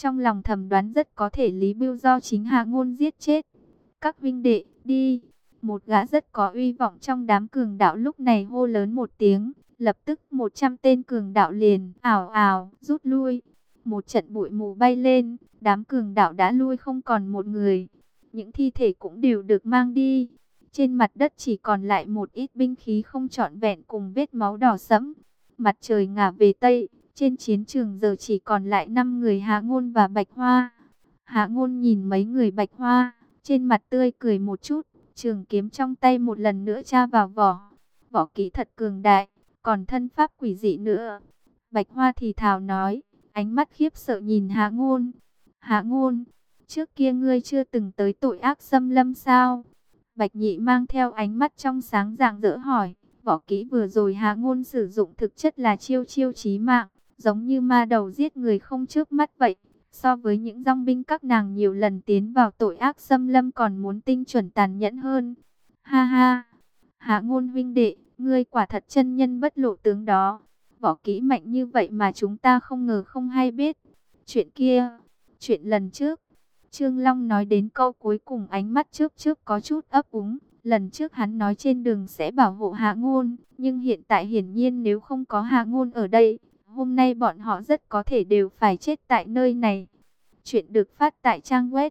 Trong lòng thầm đoán rất có thể Lý Bưu do chính Hạ Ngôn giết chết. Các huynh đệ, đi. Một gã rất có uy vọng trong đám cường đạo lúc này hô lớn một tiếng. Lập tức 100 tên cường đạo liền ảo ảo rút lui. Một trận bụi mù bay lên, đám cường đạo đã lui không còn một người. Những thi thể cũng đều được mang đi. Trên mặt đất chỉ còn lại một ít binh khí không trọn vẹn cùng vết máu đỏ sẫm. Mặt trời ngả về Tây, trên chiến trường giờ chỉ còn lại 5 người Hạ Ngôn và Bạch Hoa. Hạ Ngôn nhìn mấy người Bạch Hoa, trên mặt tươi cười một chút, trường kiếm trong tay một lần nữa tra vào vỏ. Vỏ kỹ thật cường đại, còn thân pháp quỷ dị nữa. Bạch Hoa thì thào nói, ánh mắt khiếp sợ nhìn Hạ Ngôn. Hạ Ngôn, trước kia ngươi chưa từng tới tội ác xâm lâm sao? Bạch Nhị mang theo ánh mắt trong sáng rạng rỡ hỏi. Võ kỹ vừa rồi Hạ Ngôn sử dụng thực chất là chiêu chiêu chí mạng, giống như ma đầu giết người không chớp mắt vậy. So với những dòng binh các nàng nhiều lần tiến vào tội ác xâm lâm còn muốn tinh chuẩn tàn nhẫn hơn. Ha ha, Hạ Ngôn huynh đệ, ngươi quả thật chân nhân bất lộ tướng đó. Võ kỹ mạnh như vậy mà chúng ta không ngờ không hay biết. Chuyện kia, chuyện lần trước. Trương Long nói đến câu cuối cùng ánh mắt chớp chớp có chút ấp úng. Lần trước hắn nói trên đường sẽ bảo hộ Hạ Ngôn, nhưng hiện tại hiển nhiên nếu không có Hạ Ngôn ở đây, hôm nay bọn họ rất có thể đều phải chết tại nơi này. Chuyện được phát tại trang web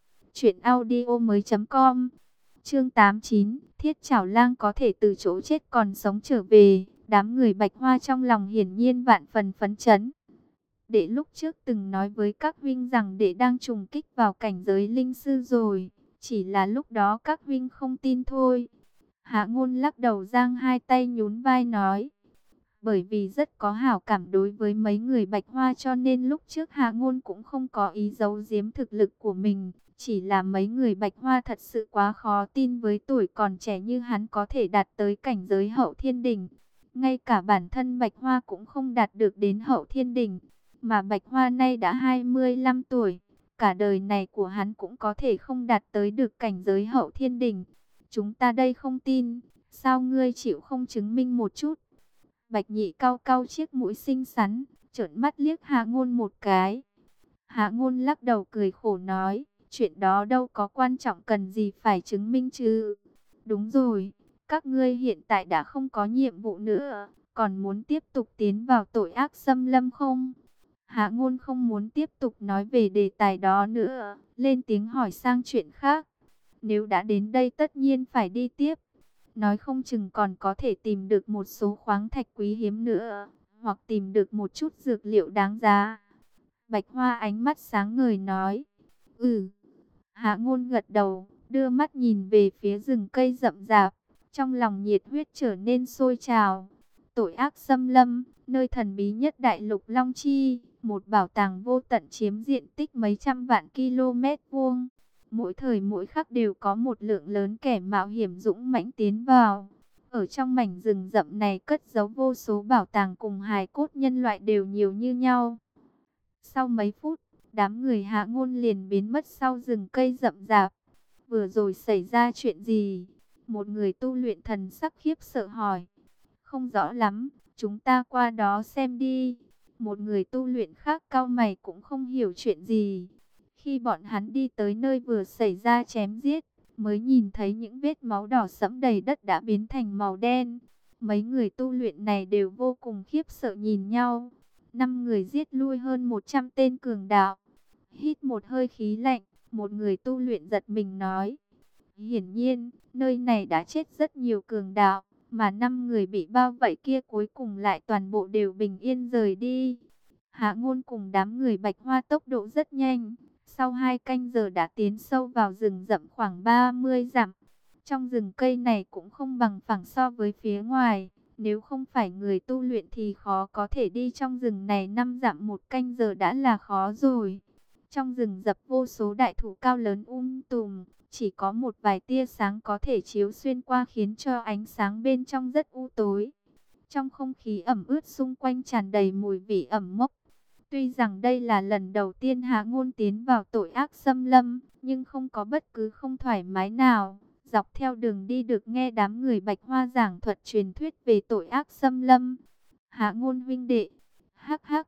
truyệnaudiomoi.com. Chương 89, Thiết Chảo Lang có thể từ chỗ chết còn sống trở về, đám người Bạch Hoa trong lòng hiển nhiên vạn phần phấn chấn. Đệ lúc trước từng nói với các huynh rằng đệ đang trùng kích vào cảnh giới linh sư rồi, chỉ là lúc đó các huynh không tin thôi. Hạ Ngôn lắc đầu giang hai tay nhún vai nói, bởi vì rất có hảo cảm đối với mấy người Bạch Hoa cho nên lúc trước Hạ Ngôn cũng không có ý giấu giếm thực lực của mình. Chỉ là mấy người Bạch Hoa thật sự quá khó tin với tuổi còn trẻ như hắn có thể đạt tới cảnh giới hậu thiên đỉnh. Ngay cả bản thân Bạch Hoa cũng không đạt được đến hậu thiên đỉnh. Mà Bạch Hoa nay đã 25 tuổi. Cả đời này của hắn cũng có thể không đạt tới được cảnh giới hậu thiên đỉnh. Chúng ta đây không tin. Sao ngươi chịu không chứng minh một chút? Bạch Nhị cau cau chiếc mũi xinh xắn, trợn mắt liếc Hạ Ngôn một cái. Hạ Ngôn lắc đầu cười khổ nói, chuyện đó đâu có quan trọng cần gì phải chứng minh chứ. Đúng rồi, các ngươi hiện tại đã không có nhiệm vụ nữa, còn muốn tiếp tục tiến vào tội ác xâm lâm không? Hạ Ngôn không muốn tiếp tục nói về đề tài đó nữa, lên tiếng hỏi sang chuyện khác. Nếu đã đến đây tất nhiên phải đi tiếp. Nói không chừng còn có thể tìm được một số khoáng thạch quý hiếm nữa, hoặc tìm được một chút dược liệu đáng giá. Bạch Hoa ánh mắt sáng ngời nói, Hạ Ngôn gật đầu, đưa mắt nhìn về phía rừng cây rậm rạp, trong lòng nhiệt huyết trở nên sôi trào. Tội ác xâm lâm, nơi thần bí nhất đại lục Long Chi, một bảo tàng vô tận chiếm diện tích mấy trăm vạn km vuông. Mỗi thời mỗi khắc đều có một lượng lớn kẻ mạo hiểm dũng mãnh tiến vào. Ở trong mảnh rừng rậm này cất giấu vô số bảo tàng cùng hài cốt nhân loại đều nhiều như nhau. Sau mấy phút, đám người Hạ Ngôn liền biến mất sau rừng cây rậm rạp. Vừa rồi xảy ra chuyện gì? Một người tu luyện thần sắc khiếp sợ hỏi. Không rõ lắm, chúng ta qua đó xem đi. Một người tu luyện khác cau mày cũng không hiểu chuyện gì. Khi bọn hắn đi tới nơi vừa xảy ra chém giết, mới nhìn thấy những vết máu đỏ sẫm đầy đất đã biến thành màu đen. Mấy người tu luyện này đều vô cùng khiếp sợ nhìn nhau. 5 người giết lui hơn 100 tên cường đạo. Hít một hơi khí lạnh, một người tu luyện giật mình nói. Hiển nhiên, nơi này đã chết rất nhiều cường đạo, mà 5 người bị bao vây kia cuối cùng lại toàn bộ đều bình yên rời đi. Hạ Ngôn cùng đám người Bạch Hoa tốc độ rất nhanh. Sau 2 canh giờ đã tiến sâu vào rừng rậm khoảng 30 dặm. Trong rừng cây này cũng không bằng phẳng so với phía ngoài. Nếu không phải người tu luyện thì khó có thể đi trong rừng này 5 dặm 1 canh giờ đã là khó rồi. Trong rừng rậm vô số đại thụ cao lớn tùm, chỉ có một vài tia sáng có thể chiếu xuyên qua khiến cho ánh sáng bên trong rất u tối. Trong không khí ẩm ướt xung quanh tràn đầy mùi vị ẩm mốc. Tuy rằng đây là lần đầu tiên Hạ Ngôn tiến vào tội ác xâm lâm, nhưng không có bất cứ không thoải mái nào. Dọc theo đường đi được nghe đám người Bạch Hoa giảng thuật truyền thuyết về tội ác xâm lâm. Hạ Ngôn huynh đệ, hắc hắc,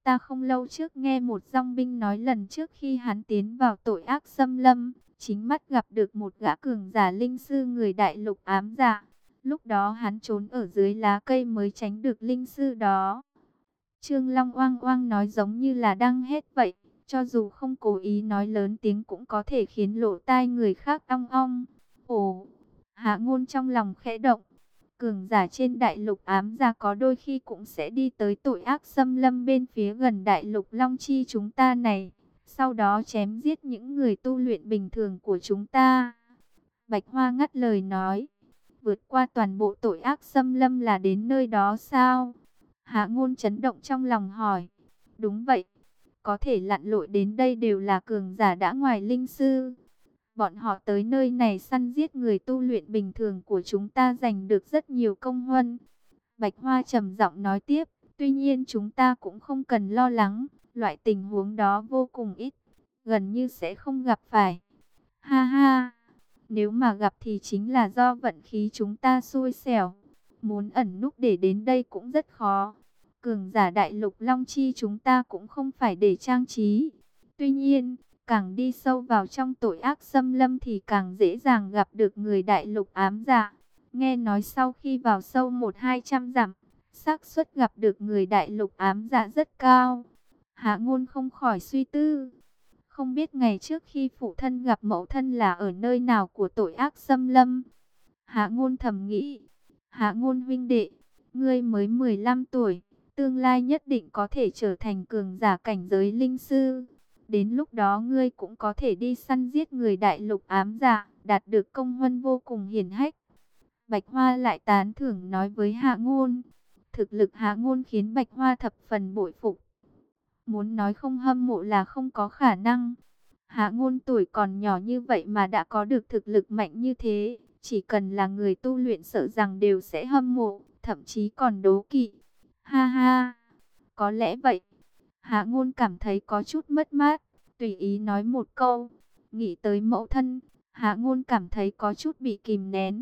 ta không lâu trước nghe một dòng binh nói lần trước khi hắn tiến vào tội ác xâm lâm, chính mắt gặp được một gã cường giả linh sư người đại lục ám dạ. Lúc đó hắn trốn ở dưới lá cây mới tránh được linh sư đó. Trương Long oang oang nói giống như là đang hét vậy, cho dù không cố ý nói lớn tiếng cũng có thể khiến lỗ tai người khác ong ong. Ồ, Hạ Ngôn trong lòng khẽ động. Cường giả trên đại lục ám gia có đôi khi cũng sẽ đi tới tội ác xâm lâm bên phía gần đại lục Long Chi chúng ta này, sau đó chém giết những người tu luyện bình thường của chúng ta. Bạch Hoa ngắt lời nói, vượt qua toàn bộ tội ác xâm lâm là đến nơi đó sao? Hạ Ngôn chấn động trong lòng hỏi, đúng vậy, có thể lặn lội đến đây đều là cường giả đã ngoài linh sư. Bọn họ tới nơi này săn giết người tu luyện bình thường của chúng ta giành được rất nhiều công huân. Bạch Hoa trầm giọng nói tiếp, tuy nhiên chúng ta cũng không cần lo lắng, loại tình huống đó vô cùng ít, gần như sẽ không gặp phải. Ha ha, nếu mà gặp thì chính là do vận khí chúng ta xui xẻo, muốn ẩn núp để đến đây cũng rất khó. Cường giả đại lục Long Chi chúng ta cũng không phải để trang trí. Tuy nhiên, càng đi sâu vào trong tội ác xâm lâm thì càng dễ dàng gặp được người đại lục ám dạ. Nghe nói sau khi vào sâu 1-200 dặm, xác suất gặp được người đại lục ám dạ rất cao. Hạ Ngôn không khỏi suy tư. Không biết ngày trước khi phụ thân gặp mẫu thân là ở nơi nào của tội ác xâm lâm. Hạ Ngôn thầm nghĩ. Hạ Ngôn huynh đệ, ngươi mới 15 tuổi, tương lai nhất định có thể trở thành cường giả cảnh giới linh sư. Đến lúc đó ngươi cũng có thể đi săn giết người đại lục ám dạ, đạt được công huân vô cùng hiển hách. Bạch Hoa lại tán thưởng nói với Hạ Ngôn. Thực lực Hạ Ngôn khiến Bạch Hoa thập phần bội phục. Muốn nói không hâm mộ là không có khả năng. Hạ Ngôn tuổi còn nhỏ như vậy mà đã có được thực lực mạnh như thế. Chỉ cần là người tu luyện sợ rằng đều sẽ hâm mộ, thậm chí còn đố kỵ. Ha ha, có lẽ vậy. Hạ Ngôn cảm thấy có chút mất mát, tùy ý nói một câu. Nghĩ tới mẫu thân, Hạ Ngôn cảm thấy có chút bị kìm nén.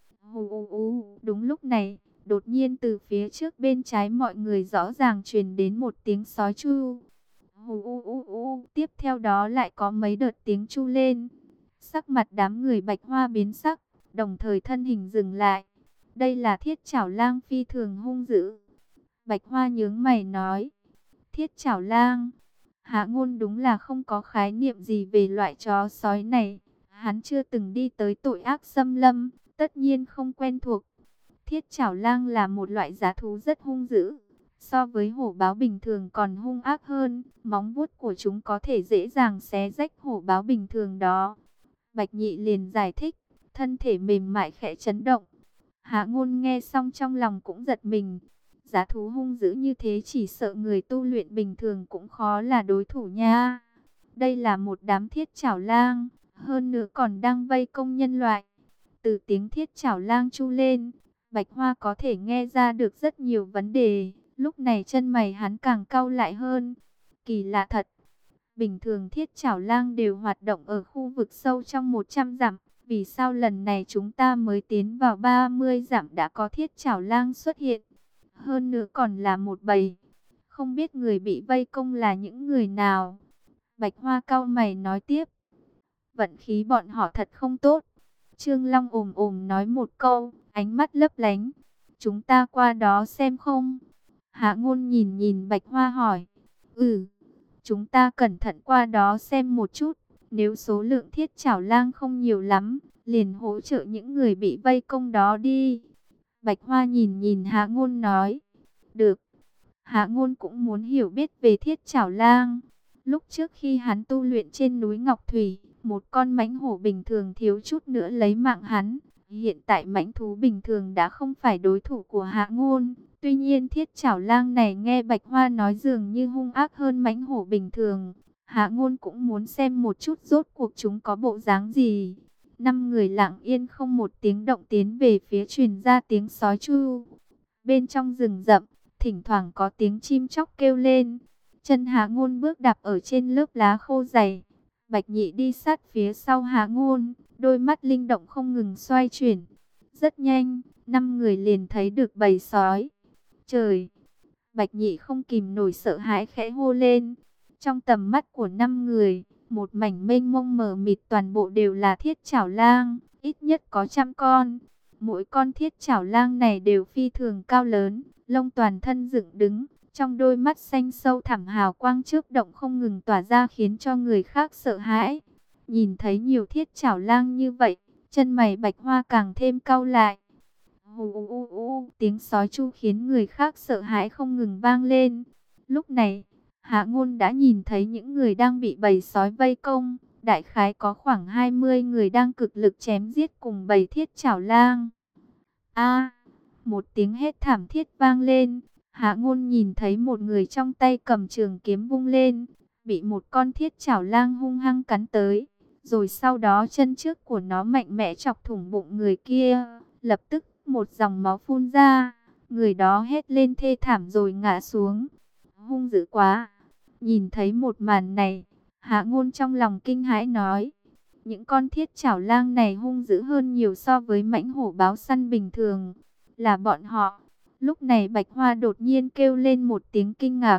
Đúng lúc này, đột nhiên từ phía trước bên trái mọi người rõ ràng truyền đến một tiếng sói chu. Tiếp theo đó lại có mấy đợt tiếng chu lên. Sắc mặt đám người Bạch Hoa biến sắc, đồng thời thân hình dừng lại. Đây là Thiết Chảo Lang phi thường hung dữ. Bạch Hoa nhướng mày nói, Thiết Chảo Lang. Hạ Ngôn đúng là không có khái niệm gì về loại chó sói này. Hắn chưa từng đi tới tội ác xâm lâm, tất nhiên không quen thuộc. Thiết Chảo Lang là một loại dã thú rất hung dữ. So với hổ báo bình thường còn hung ác hơn, móng vuốt của chúng có thể dễ dàng xé rách hổ báo bình thường đó. Bạch Nhị liền giải thích, thân thể mềm mại khẽ chấn động. Hạ Ngôn nghe xong trong lòng cũng giật mình. Dã thú hung dữ như thế chỉ sợ người tu luyện bình thường cũng khó là đối thủ nha. Đây là một đám Thiết Chảo Lang, hơn nữa còn đang vây công nhân loại. Từ tiếng Thiết Chảo Lang chu lên, Bạch Hoa có thể nghe ra được rất nhiều vấn đề. Lúc này chân mày hắn càng cau lại hơn. Kỳ lạ thật. Bình thường Thiết Chảo Lang đều hoạt động ở khu vực sâu trong 100 dặm. Vì sao lần này chúng ta mới tiến vào 30 dặm đã có Thiết Chảo Lang xuất hiện? Hơn nữa còn là một bầy. Không biết người bị vây công là những người nào? Bạch Hoa cau mày nói tiếp. Vận khí bọn họ thật không tốt. Trương Long ồm ồm nói một câu, ánh mắt lấp lánh. Chúng ta qua đó xem không? Hạ Ngôn nhìn nhìn Bạch Hoa hỏi. Chúng ta cẩn thận qua đó xem một chút. Nếu số lượng Thiết Chảo Lang không nhiều lắm, liền hỗ trợ những người bị vây công đó đi. Bạch Hoa nhìn nhìn Hạ Ngôn nói. Được. Hạ Ngôn cũng muốn hiểu biết về Thiết Chảo Lang. Lúc trước khi hắn tu luyện trên núi Ngọc Thủy, một con mãnh hổ bình thường thiếu chút nữa lấy mạng hắn. Hiện tại mãnh thú bình thường đã không phải đối thủ của Hạ Ngôn. Tuy nhiên Thiết Chảo Lang này nghe Bạch Hoa nói dường như hung ác hơn mãnh hổ bình thường. Hạ Ngôn cũng muốn xem một chút rốt cuộc chúng có bộ dáng gì. 5 người lặng yên không một tiếng động tiến về phía truyền ra tiếng sói chu. Bên trong rừng rậm, thỉnh thoảng có tiếng chim chóc kêu lên. Chân Hạ Ngôn bước đạp ở trên lớp lá khô dày. Bạch Nhị đi sát phía sau Hạ Ngôn, đôi mắt linh động không ngừng xoay chuyển. Rất nhanh, 5 người liền thấy được bầy sói. Trời! Bạch Nhị không kìm nổi sợ hãi khẽ hô lên. Trong tầm mắt của 5 người, một mảnh mênh mông mờ mịt toàn bộ đều là thiết chảo lang, ít nhất có 100 con. Mỗi con thiết chảo lang này đều phi thường cao lớn, lông toàn thân dựng đứng, trong đôi mắt xanh sâu thẳm hào quang chớp động không ngừng tỏa ra khiến cho người khác sợ hãi. Nhìn thấy nhiều thiết chảo lang như vậy, chân mày Bạch Hoa càng thêm cau lại. Hù u u u, tiếng sói chu khiến người khác sợ hãi không ngừng vang lên. Lúc này, Hạ Ngôn đã nhìn thấy những người đang bị bầy sói vây công, đại khái có khoảng 20 người đang cực lực chém giết cùng bầy thiết chảo lang. A, một tiếng hét thảm thiết vang lên, Hạ Ngôn nhìn thấy một người trong tay cầm trường kiếm vung lên, bị một con thiết chảo lang hung hăng cắn tới, rồi sau đó chân trước của nó mạnh mẽ chọc thủng bụng người kia, lập tức một dòng máu phun ra, người đó hét lên thê thảm rồi ngã xuống. Hung dữ quá. Nhìn thấy một màn này, Hạ Ngôn trong lòng kinh hãi nói, những con thiết chảo lang này hung dữ hơn nhiều so với mãnh hổ báo săn bình thường, là bọn họ. Lúc này Bạch Hoa đột nhiên kêu lên một tiếng kinh ngạc.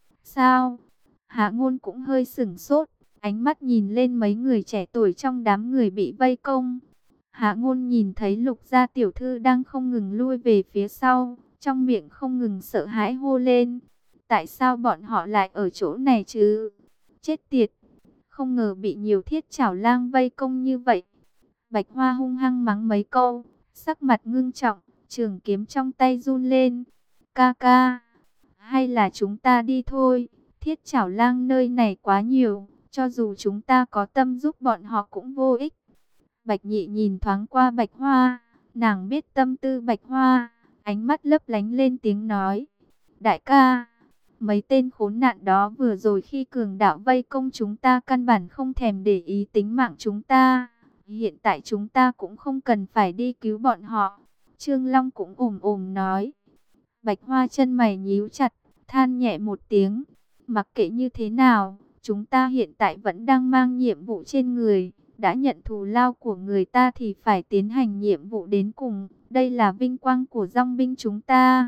Sao? Hạ Ngôn cũng hơi sửng sốt, ánh mắt nhìn lên mấy người trẻ tuổi trong đám người bị vây công. Hạ Ngôn nhìn thấy Lục gia tiểu thư đang không ngừng lui về phía sau, trong miệng không ngừng sợ hãi hô lên. Tại sao bọn họ lại ở chỗ này chứ? Chết tiệt! Không ngờ bị nhiều thiết chảo lang vây công như vậy. Bạch Hoa hung hăng mắng mấy câu, sắc mặt ngưng trọng, trường kiếm trong tay run lên. Ca ca! Hay là chúng ta đi thôi? Thiết chảo lang nơi này quá nhiều, cho dù chúng ta có tâm giúp bọn họ cũng vô ích. Bạch Nhị nhìn thoáng qua Bạch Hoa, nàng biết tâm tư Bạch Hoa, ánh mắt lấp lánh lên tiếng nói. Đại ca, mấy tên khốn nạn đó vừa rồi khi cường đạo vây công chúng ta căn bản không thèm để ý tính mạng chúng ta. Hiện tại chúng ta cũng không cần phải đi cứu bọn họ. Trương Long cũng ồm ồm nói. Bạch Hoa chân mày nhíu chặt, than nhẹ một tiếng. Mặc kệ như thế nào, chúng ta hiện tại vẫn đang mang nhiệm vụ trên người. Đã nhận thù lao của người ta thì phải tiến hành nhiệm vụ đến cùng. Đây là vinh quang của dòng binh chúng ta.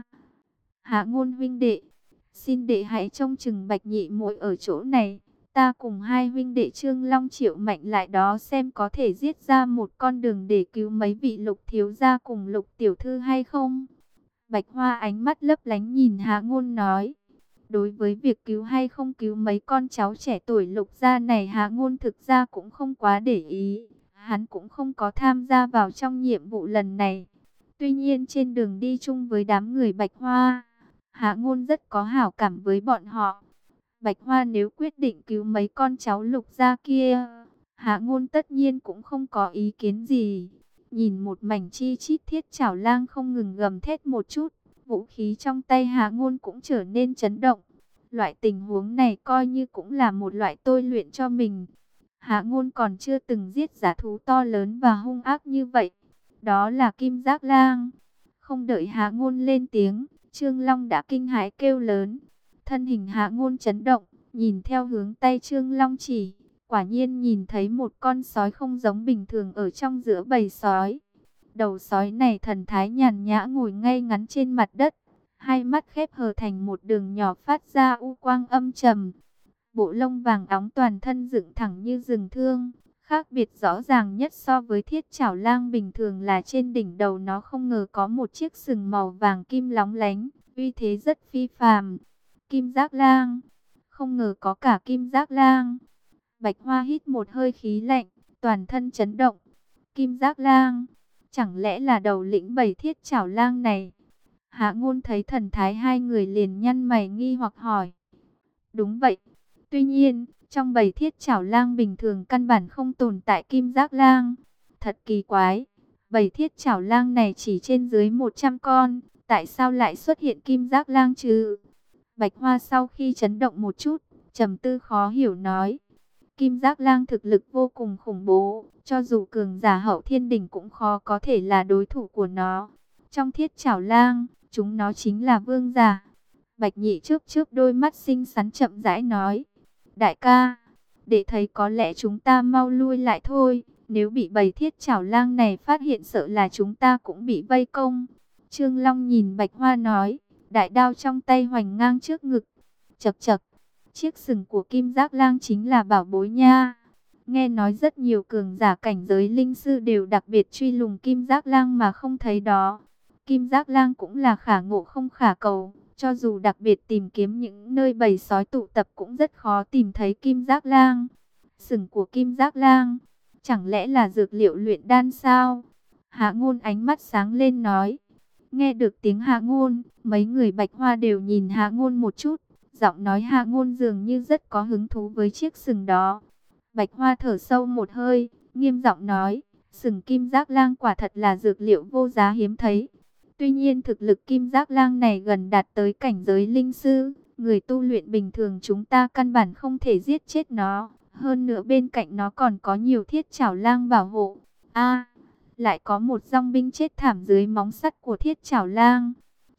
Hạ Ngôn huynh đệ, xin đệ hãy trông chừng Bạch Nhị muội ở chỗ này. Ta cùng hai huynh đệ Trương Long Triệu Mạnh lại đó xem có thể giết ra một con đường để cứu mấy vị Lục thiếu gia cùng Lục tiểu thư hay không. Bạch Hoa ánh mắt lấp lánh nhìn Hạ Ngôn nói. Đối với việc cứu hay không cứu mấy con cháu trẻ tuổi Lục gia này, Hạ Ngôn thực ra cũng không quá để ý. Hắn cũng không có tham gia vào trong nhiệm vụ lần này. Tuy nhiên trên đường đi chung với đám người Bạch Hoa, Hạ Ngôn rất có hảo cảm với bọn họ. Bạch Hoa nếu quyết định cứu mấy con cháu Lục gia kia, Hạ Ngôn tất nhiên cũng không có ý kiến gì. Nhìn một mảnh chi chít thiết chảo lang không ngừng gầm thét một chút, vũ khí trong tay Hạ Ngôn cũng trở nên chấn động. Loại tình huống này coi như cũng là một loại tôi luyện cho mình. Hạ Ngôn còn chưa từng giết dã thú to lớn và hung ác như vậy. Đó là Kim Giác Lang. Không đợi Hạ Ngôn lên tiếng, Trương Long đã kinh hãi kêu lớn. Thân hình Hạ Ngôn chấn động, nhìn theo hướng tay Trương Long chỉ, quả nhiên nhìn thấy một con sói không giống bình thường ở trong giữa bầy sói. Đầu sói này thần thái nhàn nhã ngồi ngay ngắn trên mặt đất, hai mắt khép hờ thành một đường nhỏ phát ra u quang âm trầm. Bộ lông vàng óng toàn thân dựng thẳng như rừng thương. Khác biệt rõ ràng nhất so với thiết chảo lang bình thường là trên đỉnh đầu nó không ngờ có một chiếc sừng màu vàng kim lóng lánh, uy thế rất phi phàm. Kim Giác Lang, không ngờ có cả Kim Giác Lang. Bạch Hoa hít một hơi khí lạnh, toàn thân chấn động. Kim Giác Lang, chẳng lẽ là đầu lĩnh bầy thiết chảo lang này? Hạ Ngôn thấy thần thái hai người liền nhăn mày nghi hoặc hỏi. Đúng vậy. Tuy nhiên, trong bầy thiết chảo lang bình thường căn bản không tồn tại Kim Giác Lang. Thật kỳ quái. Bầy thiết chảo lang này chỉ trên dưới 100 con. Tại sao lại xuất hiện Kim Giác Lang chứ? Bạch Hoa sau khi chấn động một chút, trầm tư khó hiểu nói. Kim Giác Lang thực lực vô cùng khủng bố. Cho dù cường giả hậu thiên đỉnh cũng khó có thể là đối thủ của nó. Trong thiết chảo lang, chúng nó chính là vương giả. Bạch Nhị chớp chớp đôi mắt xinh xắn chậm rãi nói. Đại ca, để thấy có lẽ chúng ta mau lui lại thôi. Nếu bị bầy thiết chảo lang này phát hiện sợ là chúng ta cũng bị vây công. Trương Long nhìn Bạch Hoa nói. đại đao trong tay hoành ngang trước ngực. Chậc chậc, chiếc sừng của Kim Giác Lang chính là bảo bối nha. Nghe nói rất nhiều cường giả cảnh giới linh sư đều đặc biệt truy lùng Kim Giác Lang mà không thấy đó. Kim Giác Lang cũng là khả ngộ không khả cầu, cho dù đặc biệt tìm kiếm những nơi bầy sói tụ tập cũng rất khó tìm thấy Kim Giác Lang. Sừng của Kim Giác Lang, chẳng lẽ là dược liệu luyện đan sao? Hạ Ngôn ánh mắt sáng lên nói. Nghe được tiếng Hạ Ngôn, mấy người Bạch Hoa đều nhìn Hạ Ngôn một chút. Giọng nói Hạ Ngôn dường như rất có hứng thú với chiếc sừng đó. Bạch Hoa thở sâu một hơi, nghiêm giọng nói, sừng Kim Giác Lang quả thật là dược liệu vô giá hiếm thấy. Tuy nhiên thực lực Kim Giác Lang này gần đạt tới cảnh giới linh sư, người tu luyện bình thường chúng ta căn bản không thể giết chết nó. Hơn nữa bên cạnh nó còn có nhiều thiết chảo lang bảo hộ. Lại có một dòng binh chết thảm dưới móng sắt của thiết chảo lang.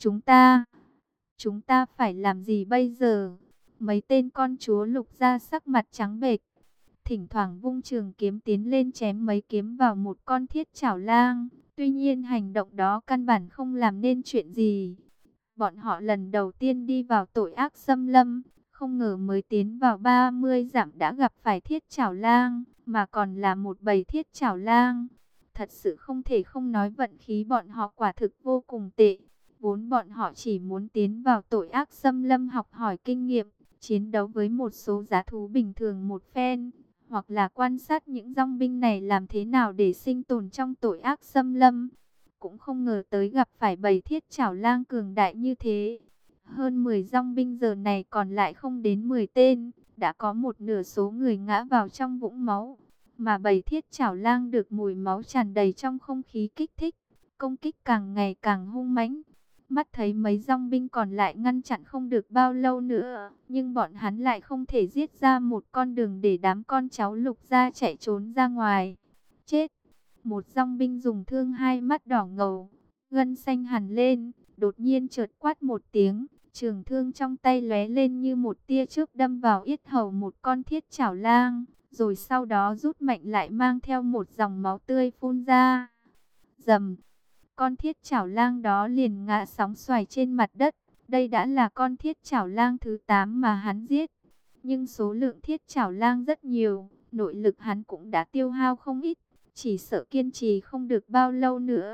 Chúng ta phải làm gì bây giờ? Mấy tên con chúa Lục gia sắc mặt trắng bệch, thỉnh thoảng vung trường kiếm tiến lên chém mấy kiếm vào một con thiết chảo lang. Tuy nhiên hành động đó căn bản không làm nên chuyện gì. Bọn họ lần đầu tiên đi vào tội ác xâm lâm, không ngờ mới tiến vào 30 dặm đã gặp phải thiết chảo lang, mà còn là một bầy thiết chảo lang. Thật sự không thể không nói vận khí bọn họ quả thực vô cùng tệ. Vốn bọn họ chỉ muốn tiến vào tội ác xâm lâm học hỏi kinh nghiệm, chiến đấu với một số giá thú bình thường một phen, hoặc là quan sát những dòng binh này làm thế nào để sinh tồn trong tội ác xâm lâm. Cũng không ngờ tới gặp phải bầy thiết chảo lang cường đại như thế. Hơn 10 dòng binh giờ này còn lại không đến 10 tên, đã có một nửa số người ngã vào trong vũng máu. Mà bầy thiết chảo lang được mùi máu tràn đầy trong không khí kích thích, công kích càng ngày càng hung mãnh. Mắt thấy mấy dòng binh còn lại ngăn chặn không được bao lâu nữa, nhưng bọn hắn lại không thể giết ra một con đường để đám con cháu Lục gia chạy trốn ra ngoài. Chết! Một dòng binh dùng thương, hai mắt đỏ ngầu, gân xanh hẳn lên, đột nhiên chợt quát một tiếng, trường thương trong tay lóe lên như một tia chớp đâm vào yết hầu một con thiết chảo lang, rồi sau đó rút mạnh lại mang theo một dòng máu tươi phun ra. Rầm! Con thiết chảo lang đó liền ngã sóng xoài trên mặt đất. Đây đã là con thiết chảo lang thứ 8 mà hắn giết. Nhưng số lượng thiết chảo lang rất nhiều, nội lực hắn cũng đã tiêu hao không ít, chỉ sợ kiên trì không được bao lâu nữa.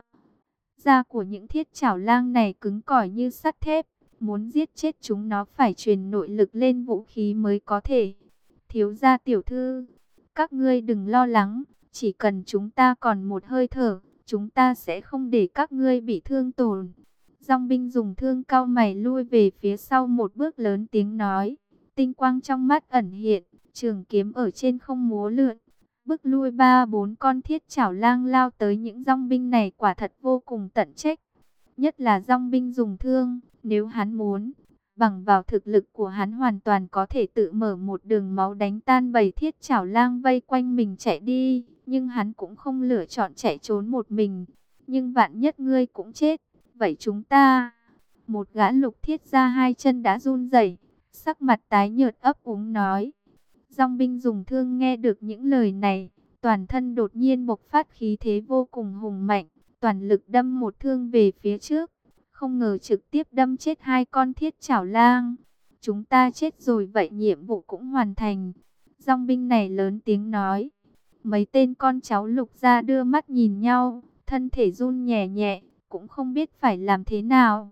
Da của những thiết chảo lang này cứng cỏi như sắt thép, muốn giết chết chúng nó phải truyền nội lực lên vũ khí mới có thể. Thiếu gia tiểu thư, các ngươi đừng lo lắng, chỉ cần chúng ta còn một hơi thở, chúng ta sẽ không để các ngươi bị thương tổn. Dòng binh dùng thương cau mày lui về phía sau một bước, lớn tiếng nói. Tinh quang trong mắt ẩn hiện, trường kiếm ở trên không múa lượn, bước lui 3-4 con thiết chảo lang lao tới những dòng binh này quả thật vô cùng tận trách. Nhất là dòng binh dùng thương, nếu hắn muốn, bằng vào thực lực của hắn hoàn toàn có thể tự mở một đường máu đánh tan bầy thiết chảo lang vây quanh mình chạy đi. Nhưng hắn cũng không lựa chọn chạy trốn một mình. Nhưng vạn nhất ngươi cũng chết, vậy chúng ta... Một gã Lục thiết gia hai chân đã run rẩy, sắc mặt tái nhợt ấp úng nói. Dòng binh dùng thương nghe được những lời này, toàn thân đột nhiên bộc phát khí thế vô cùng hùng mạnh, toàn lực đâm một thương về phía trước. Không ngờ trực tiếp đâm chết hai con thiết chảo lang. Chúng ta chết rồi, vậy nhiệm vụ cũng hoàn thành. Dòng binh này lớn tiếng nói. Mấy tên con cháu Lục gia đưa mắt nhìn nhau, thân thể run nhẹ nhẹ, cũng không biết phải làm thế nào.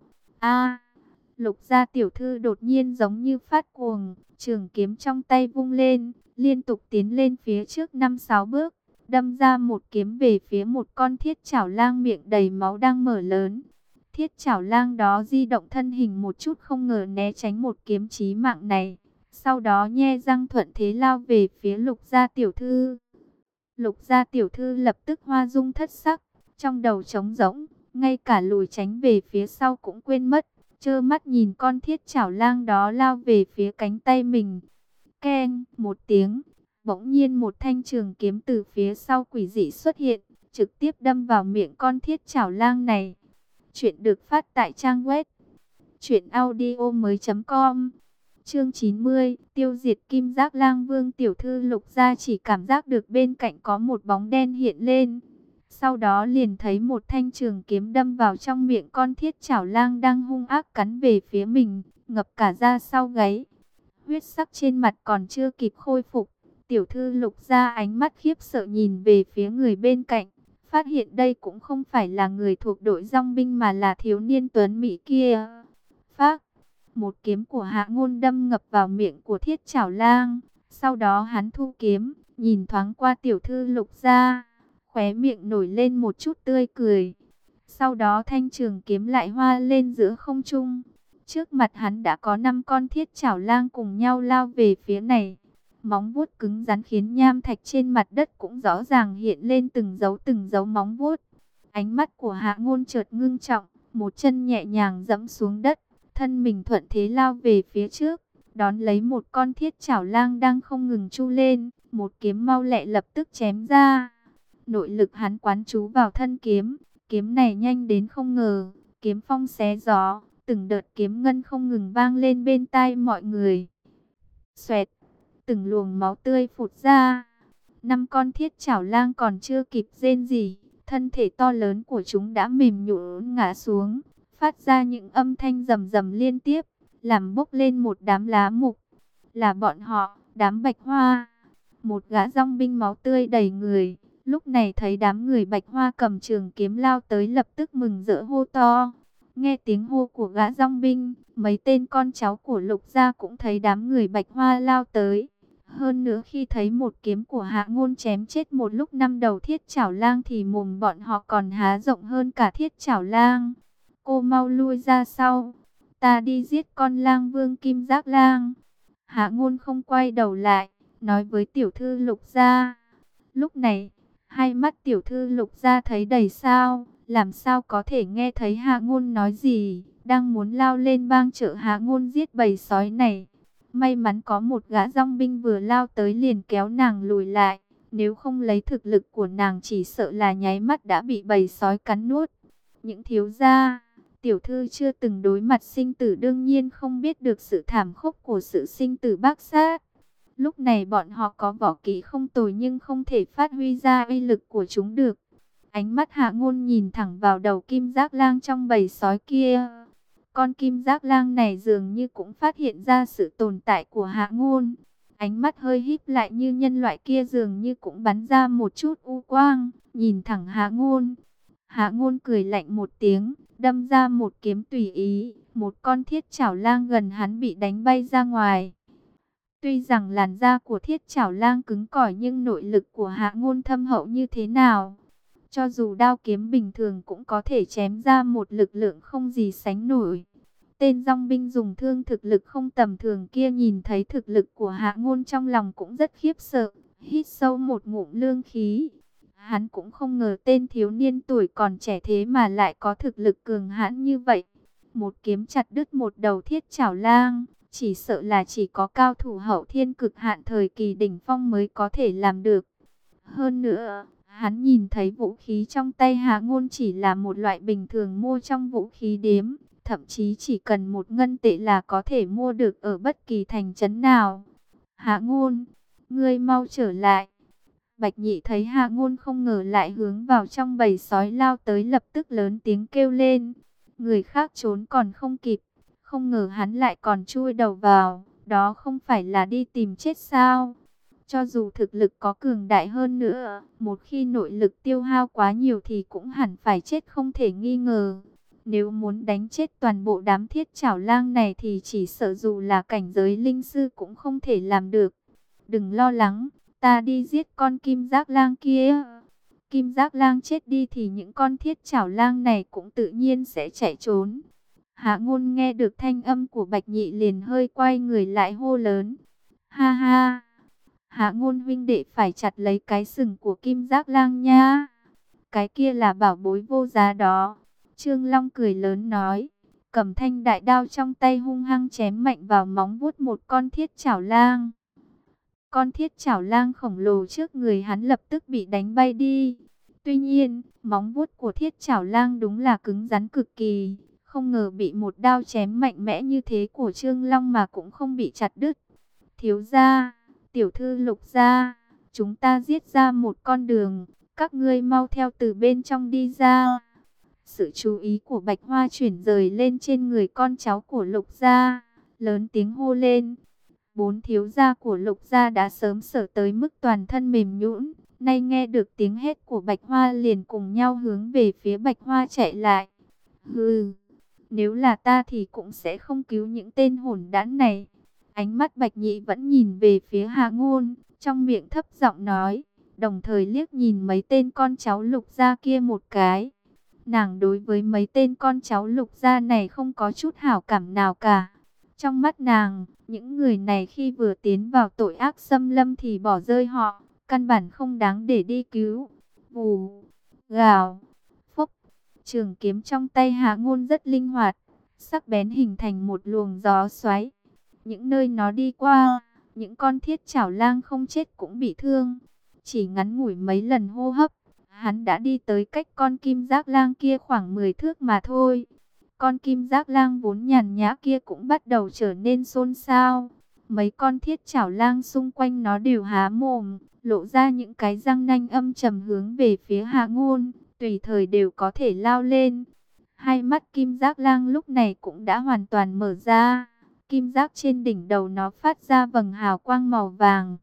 Lục gia tiểu thư đột nhiên giống như phát cuồng, trường kiếm trong tay vung lên, liên tục tiến lên phía trước 5-6 bước, đâm ra một kiếm về phía một con thiết chảo lang miệng đầy máu đang mở lớn. Thiết chảo lang đó di động thân hình một chút, không ngờ né tránh một kiếm chí mạng này, sau đó nhe răng thuận thế lao về phía Lục gia tiểu thư. Lục gia tiểu thư lập tức hoa dung thất sắc, trong đầu trống rỗng, ngay cả lùi tránh về phía sau cũng quên mất, trơ mắt nhìn con thiết chảo lang đó lao về phía cánh tay mình. Keng, một tiếng, bỗng nhiên một thanh trường kiếm từ phía sau quỷ dị xuất hiện, trực tiếp đâm vào miệng con thiết chảo lang này. Chuyện được phát tại trang web truyệnaudiomoi.com. Chương 90, tiêu diệt Kim Giác Lang. Vương tiểu thư Lục gia chỉ cảm giác được bên cạnh có một bóng đen hiện lên. Sau đó liền thấy một thanh trường kiếm đâm vào trong miệng con thiết chảo lang đang hung ác cắn về phía mình, ngập cả da sau gáy. Huyết sắc trên mặt còn chưa kịp khôi phục, tiểu thư Lục Gia ánh mắt khiếp sợ nhìn về phía người bên cạnh, phát hiện đây cũng không phải là người thuộc đội dong binh mà là thiếu niên tuấn mỹ kia. Phác, một kiếm của Hạ Ngôn đâm ngập vào miệng của thiết chảo lang, sau đó hắn thu kiếm, nhìn thoáng qua tiểu thư Lục Gia, khóe miệng nổi lên một chút tươi cười. Sau đó thanh trường kiếm lại hoa lên giữa không trung. Trước mặt hắn đã có 5 con thiết chảo lang cùng nhau lao về phía này. Móng vuốt cứng rắn khiến nham thạch trên mặt đất cũng rõ ràng hiện lên từng dấu móng vuốt. Ánh mắt của Hạ Ngôn chợt ngưng trọng, một chân nhẹ nhàng giẫm xuống đất, thân mình thuận thế lao về phía trước, đón lấy một con thiết chảo lang đang không ngừng chu lên, một kiếm mau lẹ lập tức chém ra. Nội lực hắn quán trú vào thân kiếm, kiếm này nhanh đến không ngờ, kiếm phong xé gió, từng đợt kiếm ngân không ngừng vang lên bên tai mọi người. Xoẹt, từng luồng máu tươi phụt ra. 5 con thiết chảo lang còn chưa kịp rên gì, thân thể to lớn của chúng đã mềm nhũn ngã xuống, phát ra những âm thanh rầm rầm liên tiếp, làm bốc lên một đám lá mục. Là bọn họ, đám Bạch Hoa. Một gã dong binh máu tươi đầy người, lúc này thấy đám người Bạch Hoa cầm trường kiếm lao tới lập tức mừng rỡ hô to. Nghe tiếng hô của gã dong binh, mấy tên con cháu của Lục Gia cũng thấy đám người Bạch Hoa lao tới. Hơn nữa khi thấy một kiếm của Hạ Ngôn chém chết một lúc 5 đầu thiết chảo lang thì mồm bọn họ còn há rộng hơn cả thiết chảo lang. Cô mau lui ra sau, ta đi giết con lang vương Kim Giác Lang. Hạ Ngôn không quay đầu lại, nói với tiểu thư Lục Gia. Lúc này, hai mắt tiểu thư Lục Gia thấy đầy sao, làm sao có thể nghe thấy Hạ Ngôn nói gì, đang muốn lao lên bang trợ Hạ Ngôn giết bầy sói này. May mắn có một gã dong binh vừa lao tới liền kéo nàng lùi lại, nếu không lấy thực lực của nàng chỉ sợ là nháy mắt đã bị bầy sói cắn nuốt. Những thiếu gia, tiểu thư chưa từng đối mặt sinh tử đương nhiên không biết được sự thảm khốc của sự sinh tử bác sát. Lúc này bọn họ có võ kỹ không tồi nhưng không thể phát huy ra uy lực của chúng được. Ánh mắt Hạ Ngôn nhìn thẳng vào đầu Kim Giác Lang trong bầy sói kia. Con Kim Giác Lang này dường như cũng phát hiện ra sự tồn tại của Hạ Ngôn. Ánh mắt hơi híp lại như nhân loại kia dường như cũng bắn ra một chút u quang, nhìn thẳng Hạ Ngôn. Hạ Ngôn cười lạnh một tiếng, đâm ra một kiếm tùy ý, một con thiết chảo lang gần hắn bị đánh bay ra ngoài. Tuy rằng làn da của thiết chảo lang cứng cỏi nhưng nội lực của Hạ Ngôn thâm hậu như thế nào? Cho dù đao kiếm bình thường cũng có thể chém ra một lực lượng không gì sánh nổi. Tên dong binh dùng thương thực lực không tầm thường kia nhìn thấy thực lực của Hạ Ngôn trong lòng cũng rất khiếp sợ, hít sâu một ngụm lương khí. Hắn cũng không ngờ tên thiếu niên tuổi còn trẻ thế mà lại có thực lực cường hãn như vậy. Một kiếm chặt đứt một đầu thiết chảo lang, chỉ sợ là chỉ có cao thủ hậu thiên cực hạn thời kỳ đỉnh phong mới có thể làm được. Hơn nữa, hắn nhìn thấy vũ khí trong tay Hạ Ngôn chỉ là một loại bình thường mua trong vũ khí điếm, thậm chí chỉ cần 1 ngân tệ là có thể mua được ở bất kỳ thành trấn nào. Hạ Ngôn, ngươi mau trở lại. Bạch Nhị thấy Hạ Ngôn không ngờ lại hướng vào trong bầy sói lao tới lập tức lớn tiếng kêu lên. Người khác trốn còn không kịp, không ngờ hắn lại còn chui đầu vào, đó không phải là đi tìm chết sao? Cho dù thực lực có cường đại hơn nữa, một khi nội lực tiêu hao quá nhiều thì cũng hẳn phải chết không thể nghi ngờ. Nếu muốn đánh chết toàn bộ đám thiết chảo lang này thì chỉ sợ dù là cảnh giới linh sư cũng không thể làm được. Đừng lo lắng, ta đi giết con Kim Giác Lang kia. Kim Giác Lang chết đi thì những con thiết chảo lang này cũng tự nhiên sẽ chạy trốn. Hạ Ngôn nghe được thanh âm của Bạch Nhị liền hơi quay người lại hô lớn. Ha ha! Hạ Ngôn huynh đệ phải chặt lấy cái sừng của Kim Giác Lang nha. Cái kia là bảo bối vô giá đó. Trương Long cười lớn nói. Cầm thanh đại đao trong tay hung hăng chém mạnh vào móng vuốt một con thiết chảo lang. Con thiết chảo lang khổng lồ trước người hắn lập tức bị đánh bay đi. Tuy nhiên, móng vuốt của thiết chảo lang đúng là cứng rắn cực kỳ. Không ngờ bị một đao chém mạnh mẽ như thế của Trương Long mà cũng không bị chặt đứt. Thiếu gia, tiểu thư Lục gia, chúng ta giết ra một con đường, các ngươi mau theo từ bên trong đi ra. Sự chú ý của Bạch Hoa chuyển rời lên trên người con cháu của Lục gia, lớn tiếng hô lên. Bốn thiếu gia của Lục gia đã sớm sợ tới mức toàn thân mềm nhũn, nay nghe được tiếng hét của Bạch Hoa liền cùng nhau hướng về phía Bạch Hoa chạy lại. Hừ, nếu là ta thì cũng sẽ không cứu những tên hỗn đản này. Ánh mắt Bạch Nhị vẫn nhìn về phía Hạ Ngôn, trong miệng thấp giọng nói, đồng thời liếc nhìn mấy tên con cháu Lục gia kia một cái. Nàng đối với mấy tên con cháu Lục gia này không có chút hảo cảm nào cả. Trong mắt nàng, những người này khi vừa tiến vào tội ác xâm lâm thì bỏ rơi họ, căn bản không đáng để đi cứu. Vù, gào, phốc, trường kiếm trong tay Hạ Ngôn rất linh hoạt, sắc bén hình thành một luồng gió xoáy. Những nơi nó đi qua, những con thiết chảo lang không chết cũng bị thương. Chỉ ngắn ngủi mấy lần hô hấp, hắn đã đi tới cách con kim giác lang kia khoảng 10 thước mà thôi. Con kim giác lang vốn nhàn nhã kia cũng bắt đầu trở nên xôn xao. Mấy con thiết chảo lang xung quanh nó đều há mồm, lộ ra những cái răng nanh âm trầm hướng về phía Hạ Ngôn, tùy thời đều có thể lao lên. Hai mắt kim giác lang lúc này cũng đã hoàn toàn mở ra. Kim giác trên đỉnh đầu nó phát ra vầng hào quang màu vàng.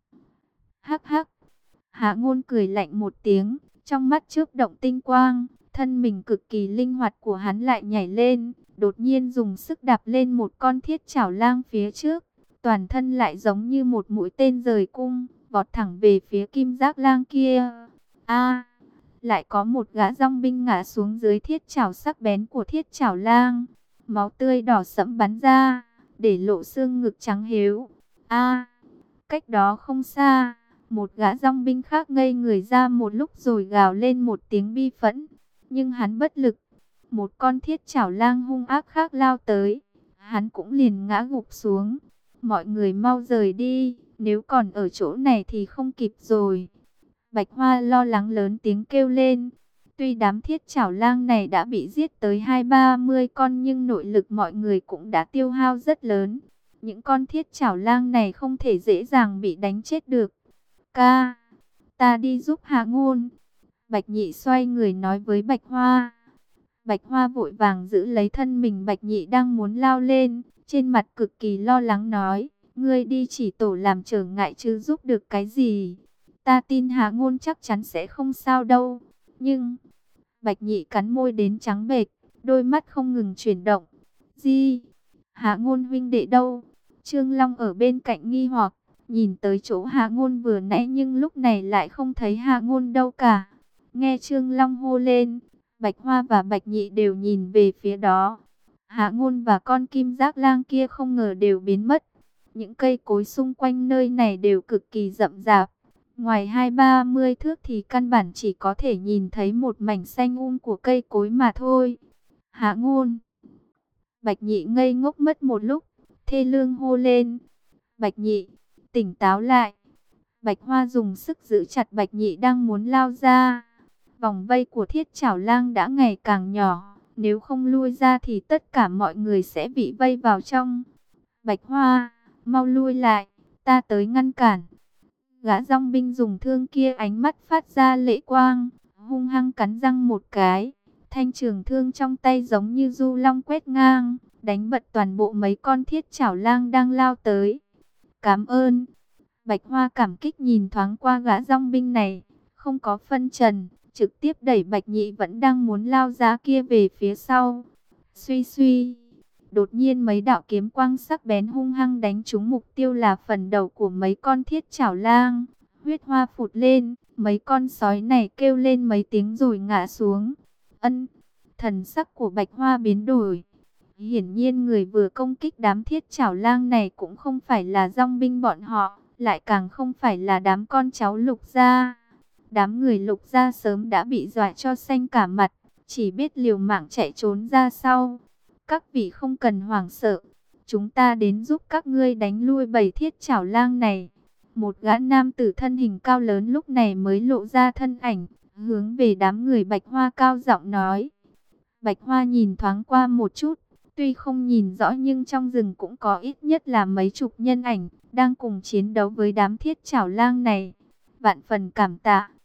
Hắc hắc. Hạ Ngôn cười lạnh một tiếng, trong mắt chớp động tinh quang, thân mình cực kỳ linh hoạt của hắn lại nhảy lên, đột nhiên dùng sức đạp lên một con thiết chảo lang phía trước, toàn thân lại giống như một mũi tên rời cung, vọt thẳng về phía kim giác lang kia. A, lại có một gã dòng binh ngã xuống dưới thiết chảo sắc bén của thiết chảo lang, máu tươi đỏ sẫm bắn ra, để lộ xương ngực trắng hếu. A, cách đó không xa, một gã dòng binh khác ngây người ra một lúc rồi gào lên một tiếng bi phẫn. Nhưng hắn bất lực. Một con thiết chảo lang hung ác khác lao tới. Hắn cũng liền ngã gục xuống. Mọi người mau rời đi. Nếu còn ở chỗ này thì không kịp rồi. Bạch Hoa lo lắng lớn tiếng kêu lên. Tuy đám thiết chảo lang này đã bị giết tới 20-30 con nhưng nội lực mọi người cũng đã tiêu hao rất lớn. Những con thiết chảo lang này không thể dễ dàng bị đánh chết được. Ca, ta đi giúp Hạ Ngôn. Bạch Nhị xoay người nói với Bạch Hoa. Bạch Hoa vội vàng giữ lấy thân mình Bạch Nhị đang muốn lao lên, trên mặt cực kỳ lo lắng nói, ngươi đi chỉ tổ làm trở ngại chứ giúp được cái gì. Ta tin Hạ Ngôn chắc chắn sẽ không sao đâu. Nhưng, Bạch Nhị cắn môi đến trắng bệch, đôi mắt không ngừng chuyển động. Gì? Hạ Ngôn huynh đệ đâu? Trương Long ở bên cạnh nghi hoặc, nhìn tới chỗ Hạ Ngôn vừa nãy nhưng lúc này lại không thấy Hạ Ngôn đâu cả. Nghe Trương Long hô lên, Bạch Hoa và Bạch Nhị đều nhìn về phía đó. Hạ Ngôn và con kim giác lang kia không ngờ đều biến mất. Những cây cối xung quanh nơi này đều cực kỳ rậm rạp. Ngoài 20-30 thước thì căn bản chỉ có thể nhìn thấy một mảnh xanh của cây cối mà thôi. Hạ Ngôn. Bạch Nhị ngây ngốc mất một lúc, thê lương hô lên. Bạch Nhị, tỉnh táo lại. Bạch Hoa dùng sức giữ chặt Bạch Nhị đang muốn lao ra. Vòng vây của thiết chảo lang đã ngày càng nhỏ. Nếu không lui ra thì tất cả mọi người sẽ bị vây vào trong. Bạch Hoa, mau lui lại, ta tới ngăn cản. Gã dòng binh dùng thương kia ánh mắt phát ra lệ quang, hung hăng cắn răng một cái. Thanh trường thương trong tay giống như du long quét ngang, đánh bật toàn bộ mấy con thiết chảo lang đang lao tới. Cảm ơn. Bạch Hoa cảm kích nhìn thoáng qua gã dòng binh này, không có phân trần, trực tiếp đẩy Bạch Nhị vẫn đang muốn lao ra kia về phía sau. Suy suy, đột nhiên mấy đạo kiếm quang sắc bén hung hăng đánh trúng mục tiêu là phần đầu của mấy con thiết chảo lang. Huyết hoa phụt lên, mấy con sói này kêu lên mấy tiếng rồi ngã xuống. Thần sắc của Bạch Hoa biến đổi. Hiển nhiên người vừa công kích đám thiết chảo lang này cũng không phải là dòng binh bọn họ, lại càng không phải là đám con cháu Lục gia. Đám người Lục gia sớm đã bị dọa cho xanh cả mặt, chỉ biết liều mạng chạy trốn ra sau. Các vị không cần hoảng sợ, chúng ta đến giúp các ngươi đánh lui bầy thiết chảo lang này. Một gã nam tử thân hình cao lớn lúc này mới lộ ra thân ảnh, hướng về đám người Bạch Hoa cao giọng nói. Bạch Hoa nhìn thoáng qua một chút, tuy không nhìn rõ nhưng trong rừng cũng có ít nhất là mấy chục nhân ảnh đang cùng chiến đấu với đám thiết chảo lang này. Vạn phần cảm tạ.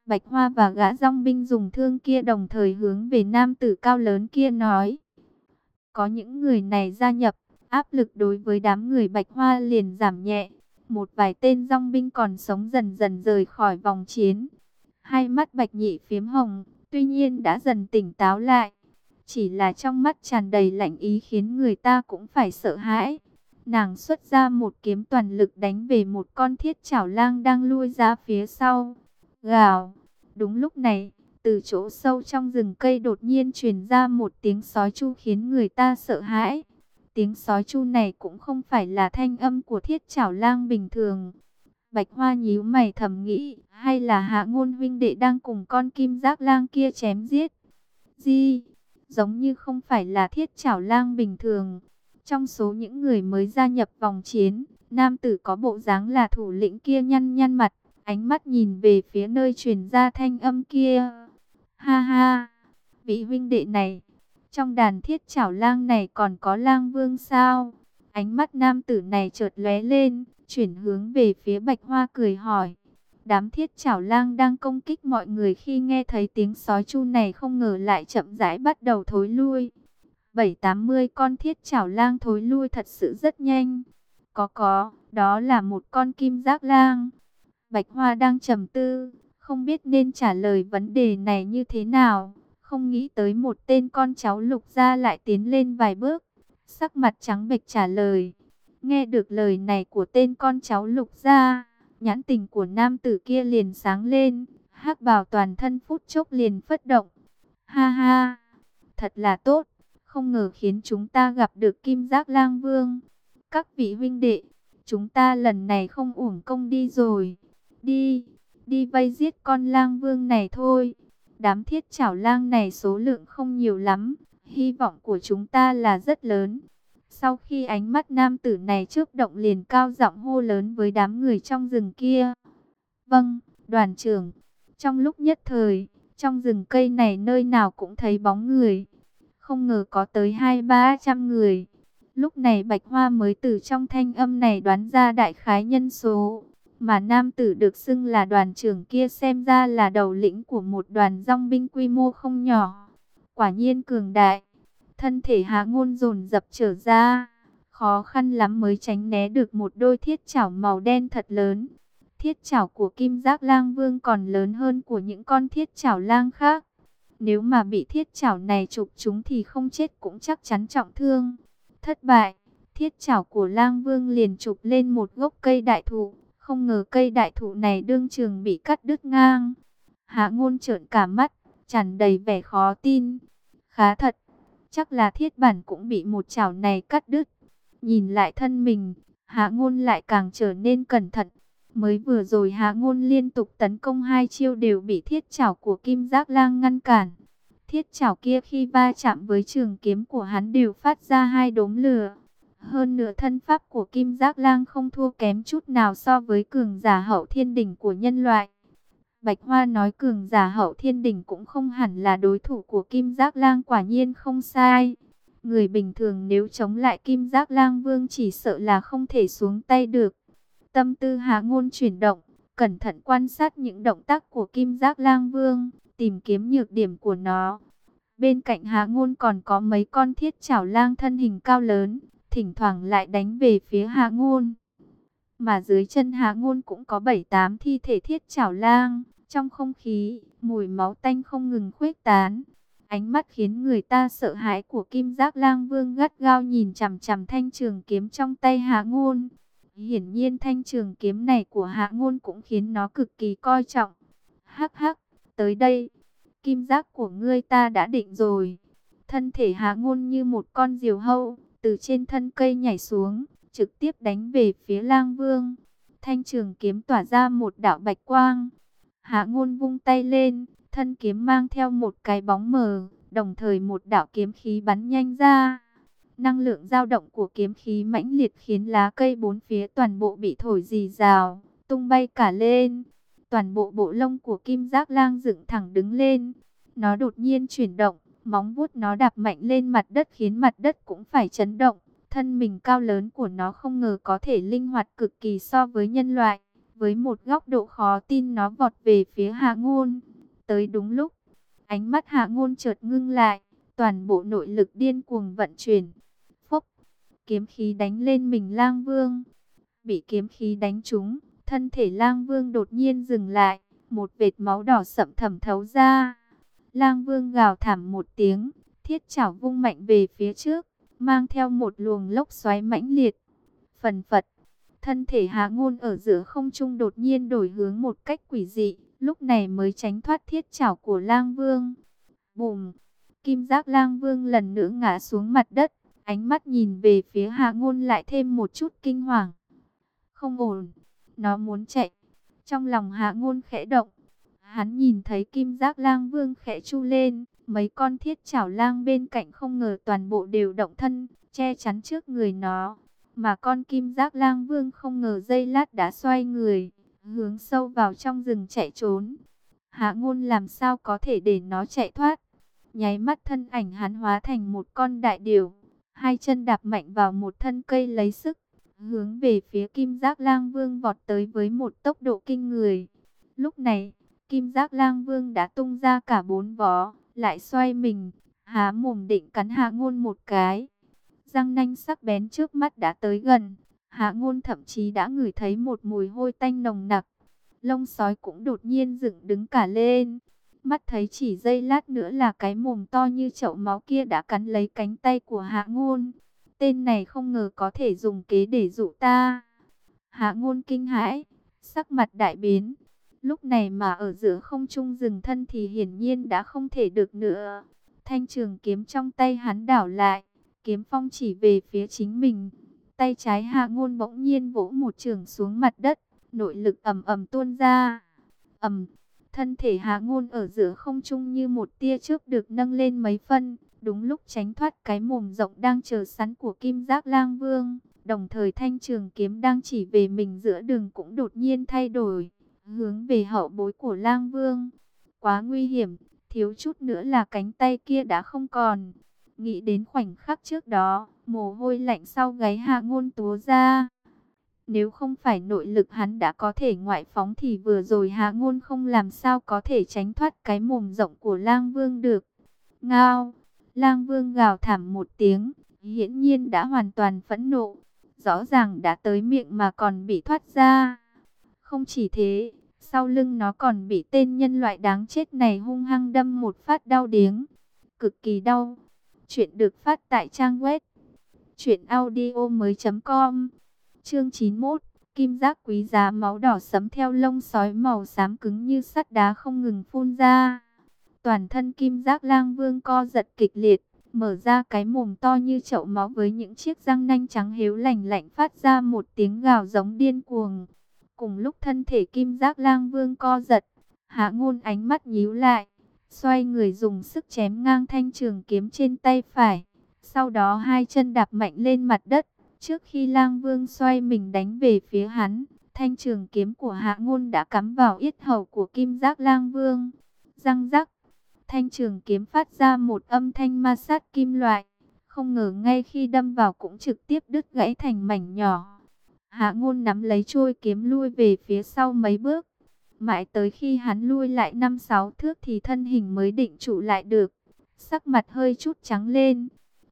Bạch Hoa và gã dòng binh dùng thương kia đồng thời hướng về nam tử cao lớn kia nói. Có những người này gia nhập, áp lực đối với đám người Bạch Hoa liền giảm nhẹ. Một vài tên dòng binh còn sống dần dần rời khỏi vòng chiến. Hai mắt Bạch Nhị phiếm hồng, tuy nhiên đã dần tỉnh táo lại. Chỉ là trong mắt tràn đầy lạnh ý khiến người ta cũng phải sợ hãi. Nàng xuất ra một kiếm toàn lực đánh về một con thiết chảo lang đang lui ra phía sau. Gào! Đúng lúc này, từ chỗ sâu trong rừng cây đột nhiên truyền ra một tiếng sói chu khiến người ta sợ hãi. Tiếng sói chu này cũng không phải là thanh âm của thiết chảo lang bình thường. Bạch Hoa nhíu mày thầm nghĩ, hay là Hạ Ngôn huynh đệ đang cùng con kim giác lang kia chém giết. Gì? Giống như không phải là thiết chảo lang bình thường. Trong số những người mới gia nhập vòng chiến, nam tử có bộ dáng là thủ lĩnh kia nhăn nhăn mặt, ánh mắt nhìn về phía nơi truyền ra thanh âm kia. Ha ha, vị huynh đệ này, trong đàn thiết chảo lang này còn có lang vương sao? Ánh mắt nam tử này chợt lóe lên, chuyển hướng về phía Bạch Hoa cười hỏi. Đám thiết chảo lang đang công kích mọi người khi nghe thấy tiếng sói chu này không ngờ lại chậm rãi bắt đầu thối lui. 70-80 con thiết chảo lang thối lui thật sự rất nhanh. Có, đó là một con kim giác lang. Bạch Hoa đang trầm tư, không biết nên trả lời vấn đề này như thế nào. Không nghĩ tới một tên con cháu Lục gia lại tiến lên vài bước, sắc mặt trắng bệch trả lời. Nghe được lời này của tên con cháu Lục gia, nhãn tình của nam tử kia liền sáng lên, hắc bào toàn thân phút chốc liền phất động. Ha ha, thật là tốt, không ngờ khiến chúng ta gặp được Kim Giác Lang Vương. Các vị huynh đệ, chúng ta lần này không uổng công đi rồi. Đi vây giết con lang vương này thôi. Đám thiết chảo lang này số lượng không nhiều lắm, hy vọng của chúng ta là rất lớn. Sau khi ánh mắt nam tử này chớp động liền cao giọng hô lớn với đám người trong rừng kia. Vâng, đoàn trưởng. Trong lúc nhất thời, trong rừng cây này nơi nào cũng thấy bóng người. Không ngờ có tới 200-300 người. Lúc này Bạch Hoa mới từ trong thanh âm này đoán ra đại khái nhân số. Mà nam tử được xưng là đoàn trưởng kia xem ra là đầu lĩnh của một đoàn dòng binh quy mô không nhỏ. Quả nhiên cường đại. Thân thể Hạ Ngôn dồn dập trở ra. Khó khăn lắm mới tránh né được một đôi thiết chảo màu đen thật lớn. Thiết chảo của Kim Giác Lang Vương còn lớn hơn của những con thiết chảo lang khác. Nếu mà bị thiết chảo này chụp chúng thì không chết cũng chắc chắn trọng thương. Thất bại, thiết chảo của Lang Vương liền chụp lên một gốc cây đại thụ. Không ngờ cây đại thụ này đương trường bị cắt đứt ngang. Hạ Ngôn trợn cả mắt, tràn đầy vẻ khó tin. Khá thật, chắc là thiết bản cũng bị một chảo này cắt đứt. Nhìn lại thân mình, Hạ Ngôn lại càng trở nên cẩn thận. Mới vừa rồi Hạ Ngôn liên tục tấn công 2 chiêu đều bị thiết chảo của Kim Giác Lang ngăn cản. Thiết chảo kia khi va chạm với trường kiếm của hắn đều phát ra 2 đốm lửa. Hơn nữa thân pháp của Kim Giác Lang không thua kém chút nào so với cường giả hậu thiên đỉnh của nhân loại. Bạch Hoa nói cường giả hậu thiên đỉnh cũng không hẳn là đối thủ của Kim Giác Lang, quả nhiên không sai. Người bình thường nếu chống lại Kim Giác Lang Vương chỉ sợ là không thể xuống tay được. Tâm tư Hạ Ngôn chuyển động, cẩn thận quan sát những động tác của Kim Giác Lang Vương, tìm kiếm nhược điểm của nó. Bên cạnh Hạ Ngôn còn có mấy con thiết chảo lang thân hình cao lớn, thỉnh thoảng lại đánh về phía Hạ Ngôn. Mà dưới chân Hạ Ngôn cũng có 7-8 thi thể thiết chảo lang, trong không khí, mùi máu tanh không ngừng khuếch tán. Ánh mắt khiến người ta sợ hãi của Kim Giác Lang Vương gắt gao nhìn chằm chằm thanh trường kiếm trong tay Hạ Ngôn. Hiển nhiên thanh trường kiếm này của Hạ Ngôn cũng khiến nó cực kỳ coi trọng. Hắc hắc, tới đây, kim giác của ngươi ta đã định rồi. Thân thể Hạ Ngôn như một con diều hâu, từ trên thân cây nhảy xuống, trực tiếp đánh về phía Lang Vương. Thanh trường kiếm tỏa ra một đạo bạch quang. Hạ Ngôn vung tay lên, thân kiếm mang theo một cái bóng mờ, đồng thời một đạo kiếm khí bắn nhanh ra. Năng lượng dao động của kiếm khí mãnh liệt khiến lá cây bốn phía toàn bộ bị thổi rì rào, tung bay cả lên. Toàn bộ bộ lông của Kim Giác Lang dựng thẳng đứng lên. Nó đột nhiên chuyển động, móng vuốt nó đạp mạnh lên mặt đất khiến mặt đất cũng phải chấn động. Thân mình cao lớn của nó không ngờ có thể linh hoạt cực kỳ so với nhân loại. Với một góc độ khó tin nó vọt về phía Hạ Ngôn. Tới đúng lúc, ánh mắt Hạ Ngôn chợt ngưng lại, toàn bộ nội lực điên cuồng vận chuyển. Phốc, kiếm khí đánh lên mình Lang Vương. Bị kiếm khí đánh trúng, thân thể Lang Vương đột nhiên dừng lại, một vệt máu đỏ sậm thẩm thấu ra. Lang Vương gào thảm một tiếng, thiết chảo vung mạnh về phía trước, mang theo một luồng lốc xoáy mãnh liệt. Phần phật, thân thể Hạ Ngôn ở giữa không trung đột nhiên đổi hướng một cách quỷ dị, lúc này mới tránh thoát thiết chảo của Lang Vương. Bùm, kim giác Lang Vương lần nữa ngã xuống mặt đất, ánh mắt nhìn về phía Hạ Ngôn lại thêm một chút kinh hoàng. Không ổn, nó muốn chạy. Trong lòng Hạ Ngôn khẽ động, hắn nhìn thấy kim giác Lang Vương khẽ chu lên, mấy con thiết chảo lang bên cạnh không ngờ toàn bộ đều động thân, che chắn trước người nó. Mà con kim giác Lang Vương không ngờ giây lát đã xoay người, hướng sâu vào trong rừng chạy trốn. Hạ Ngôn làm sao có thể để nó chạy thoát. Nháy mắt thân ảnh hắn hóa thành một con đại điểu, hai chân đạp mạnh vào một thân cây lấy sức, hướng về phía kim giác Lang Vương vọt tới với một tốc độ kinh người. Lúc này, kim giác Lang Vương đã tung ra cả bốn vó, lại xoay mình, há mồm định cắn Hạ Ngôn một cái. Răng nanh sắc bén trước mắt đã tới gần, Hạ Ngôn thậm chí đã ngửi thấy một mùi hôi tanh nồng nặc. Lông sói cũng đột nhiên dựng đứng cả lên. Mắt thấy chỉ giây lát nữa là cái mồm to như chậu máu kia đã cắn lấy cánh tay của Hạ Ngôn. Tên này không ngờ có thể dùng kế để dụ ta. Hạ Ngôn kinh hãi, sắc mặt đại biến. Lúc này mà ở giữa không trung dừng thân thì hiển nhiên đã không thể được nữa. Thanh trường kiếm trong tay hắn đảo lại, kiếm phong chỉ về phía chính mình. Tay trái Hạ Ngôn bỗng nhiên vỗ một chưởng xuống mặt đất, nội lực ầm ầm tuôn ra. Ầm, thân thể Hạ Ngôn ở giữa không trung như một tia chớp được nâng lên mấy phân, đúng lúc tránh thoát cái mồm rộng đang chờ sẵn của kim giác Lang Vương. Đồng thời thanh trường kiếm đang chỉ về mình giữa đường cũng đột nhiên thay đổi, hướng về hậu bối của Lang Vương. Quá nguy hiểm, thiếu chút nữa là cánh tay kia đã không còn. Nghĩ đến khoảnh khắc trước đó, mồ hôi lạnh sau gáy Hạ Ngôn túa ra. Nếu không phải nội lực hắn đã có thể ngoại phóng thì vừa rồi Hạ Ngôn không làm sao có thể tránh thoát cái mồm rộng của Lang Vương được. Ngao, Lang Vương gào thảm một tiếng, hiển nhiên đã hoàn toàn phẫn nộ. Rõ ràng đã tới miệng mà còn bị thoát ra. Không chỉ thế, sau lưng nó còn bị tên nhân loại đáng chết này hung hăng đâm một phát đau điếng. Cực kỳ đau. Chuyện được phát tại trang web truyệnaudiomoi.com. Chương 91, kim giác quý giá máu đỏ sẫm theo lông sói màu xám cứng như sắt đá không ngừng phun ra. Toàn thân kim giác Lang Vương co giật kịch liệt, mở ra cái mồm to như chậu máu với những chiếc răng nanh trắng hiếu lạnh lạnh phát ra một tiếng gào giống điên cuồng. Cùng lúc thân thể kim giác Lang Vương co giật, Hạ Ngôn ánh mắt nhíu lại, xoay người dùng sức chém ngang thanh trường kiếm trên tay phải. Sau đó hai chân đạp mạnh lên mặt đất. Trước khi Lang Vương xoay mình đánh về phía hắn, thanh trường kiếm của Hạ Ngôn đã cắm vào yết hầu của kim giác Lang Vương. Răng rắc, thanh trường kiếm phát ra một âm thanh ma sát kim loại. Không ngờ ngay khi đâm vào cũng trực tiếp đứt gãy thành mảnh nhỏ. Hạ Ngôn nắm lấy chuôi kiếm lui về phía sau mấy bước. Mãi tới khi hắn lui lại 5-6 thước thì thân hình mới định trụ lại được. Sắc mặt hơi chút trắng lên.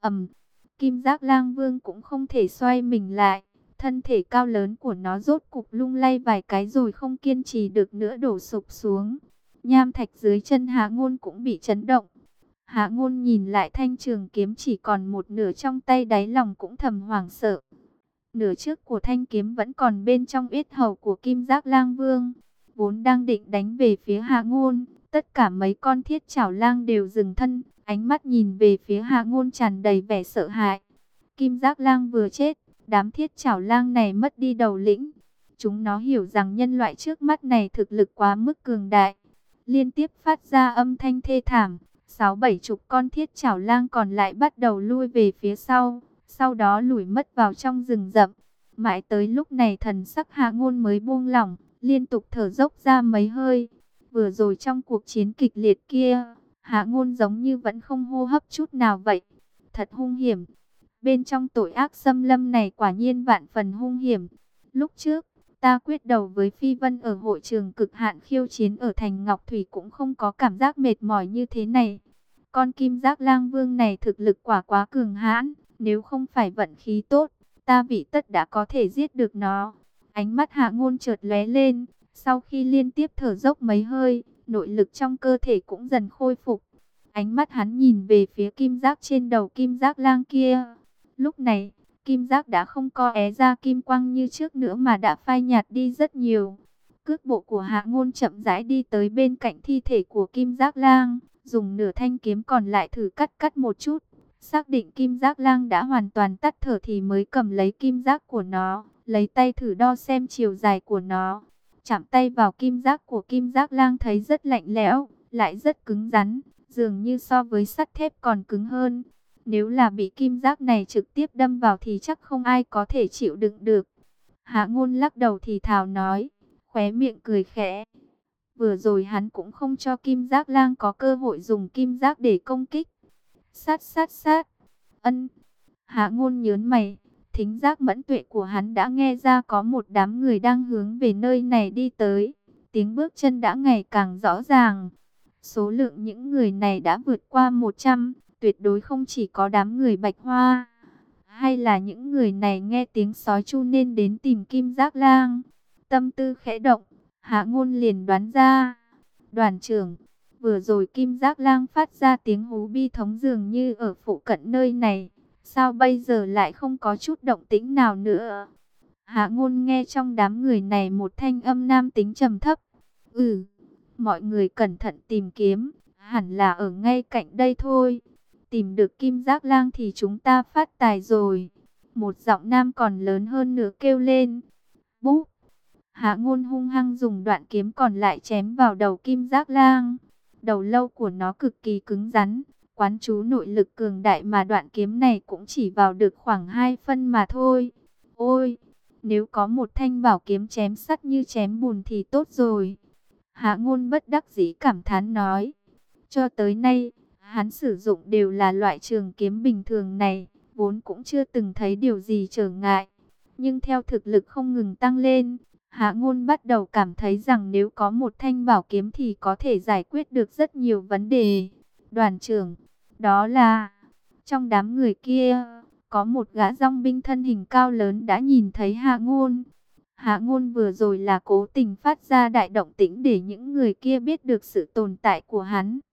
Kim giác Lang Vương cũng không thể xoay mình lại. Thân thể cao lớn của nó rốt cục lung lay vài cái rồi không kiên trì được nữa đổ sụp xuống. Nham thạch dưới chân Hạ Ngôn cũng bị chấn động. Hạ Ngôn nhìn lại thanh trường kiếm chỉ còn một nửa trong tay, đáy lòng cũng thầm hoảng sợ. Nửa trước của thanh kiếm vẫn còn bên trong yết hầu của kim giác Lang Vương, vốn đang định đánh về phía Hạ Ngôn. Tất cả mấy con thiết chảo lang đều dừng thân, ánh mắt nhìn về phía Hạ Ngôn tràn đầy vẻ sợ hãi. Kim giác lang vừa chết, đám thiết chảo lang này mất đi đầu lĩnh. Chúng nó hiểu rằng nhân loại trước mắt này thực lực quá mức cường đại. Liên tiếp phát ra âm thanh thê thảm, 6-7 con thiết chảo lang còn lại bắt đầu lui về phía sau, sau đó lủi mất vào trong rừng rậm. Mãi tới lúc này thần sắc Hạ Ngôn mới buông lỏng, liên tục thở dốc ra mấy hơi. Vừa rồi trong cuộc chiến kịch liệt kia, Hạ Ngôn giống như vẫn không hô hấp chút nào vậy. Thật hung hiểm. Bên trong tội ác xâm lâm này quả nhiên vạn phần hung hiểm. Lúc trước, Ta quyết đầu với Phi Vân ở hội trường cực hạn khiêu chiến ở thành Ngọc Thủy cũng không có cảm giác mệt mỏi như thế này. Con Kim Giác Lang Vương này thực lực quả quá cường hãn, nếu không phải vận khí tốt, ta vị tất đã có thể giết được nó. Ánh mắt Hạ Ngôn chợt lóe lên, sau khi liên tiếp thở dốc mấy hơi, nội lực trong cơ thể cũng dần khôi phục. Ánh mắt hắn nhìn về phía kim giác trên đầu Kim Giác Lang kia. Lúc này, kim giác đã không co é ra kim quang như trước nữa mà đã phai nhạt đi rất nhiều. Cước bộ của Hạ Ngôn chậm rãi đi tới bên cạnh thi thể của Kim Giác Lang, dùng nửa thanh kiếm còn lại thử cắt một chút. Xác định Kim Giác Lang đã hoàn toàn tắt thở thì mới cầm lấy kim giác của nó, lấy tay thử đo xem chiều dài của nó. Chạm tay vào kim giác của Kim Giác Lang thấy rất lạnh lẽo, lại rất cứng rắn, dường như so với sắt thép còn cứng hơn. Nếu là bị kim giác này trực tiếp đâm vào thì chắc không ai có thể chịu đựng được. Hạ Ngôn lắc đầu thì thào nói, khóe miệng cười khẽ. Vừa rồi hắn cũng không cho Kim Giác Lang có cơ hội dùng kim giác để công kích. Sát sát sát. Ân. Hạ Ngôn nhớn mày, thính giác mẫn tuệ của hắn đã nghe ra có một đám người đang hướng về nơi này đi tới. Tiếng bước chân đã ngày càng rõ ràng. Số lượng những người này đã vượt qua 100, tuyệt đối không chỉ có đám người Bạch Hoa. Hay là những người này nghe tiếng sói chu nên đến tìm Kim Giác Lang. Tâm tư khẽ động, Hạ Ngôn liền đoán ra. Đoàn trưởng, vừa rồi Kim Giác Lang phát ra tiếng hú bi thống dường như ở phụ cận nơi này. Sao bây giờ lại không có chút động tĩnh nào nữa? Hạ Ngôn nghe trong đám người này một thanh âm nam tính trầm thấp. Mọi người cẩn thận tìm kiếm, hẳn là ở ngay cạnh đây thôi. Tìm được Kim Giác Lang thì chúng ta phát tài rồi. Một giọng nam còn lớn hơn nữa kêu lên. Búp! Hạ Ngôn hung hăng dùng đoạn kiếm còn lại chém vào đầu Kim Giác Lang. Đầu lâu của nó cực kỳ cứng rắn, quán chú nội lực cường đại mà đoạn kiếm này cũng chỉ vào được khoảng 2 phân mà thôi. Ôi! Nếu có một thanh bảo kiếm chém sắt như chém bùn thì tốt rồi. Hạ Ngôn bất đắc dĩ cảm thán nói. Cho tới nay, hắn sử dụng đều là loại trường kiếm bình thường này, vốn cũng chưa từng thấy điều gì trở ngại. Nhưng theo thực lực không ngừng tăng lên, Hạ Ngôn bắt đầu cảm thấy rằng nếu có một thanh bảo kiếm thì có thể giải quyết được rất nhiều vấn đề. Đoàn trưởng, đó là... Trong đám người kia, có một gã dong binh thân hình cao lớn đã nhìn thấy Hạ Ngôn. Hạ Ngôn vừa rồi là cố tình phát ra đại động tĩnh để những người kia biết được sự tồn tại của hắn.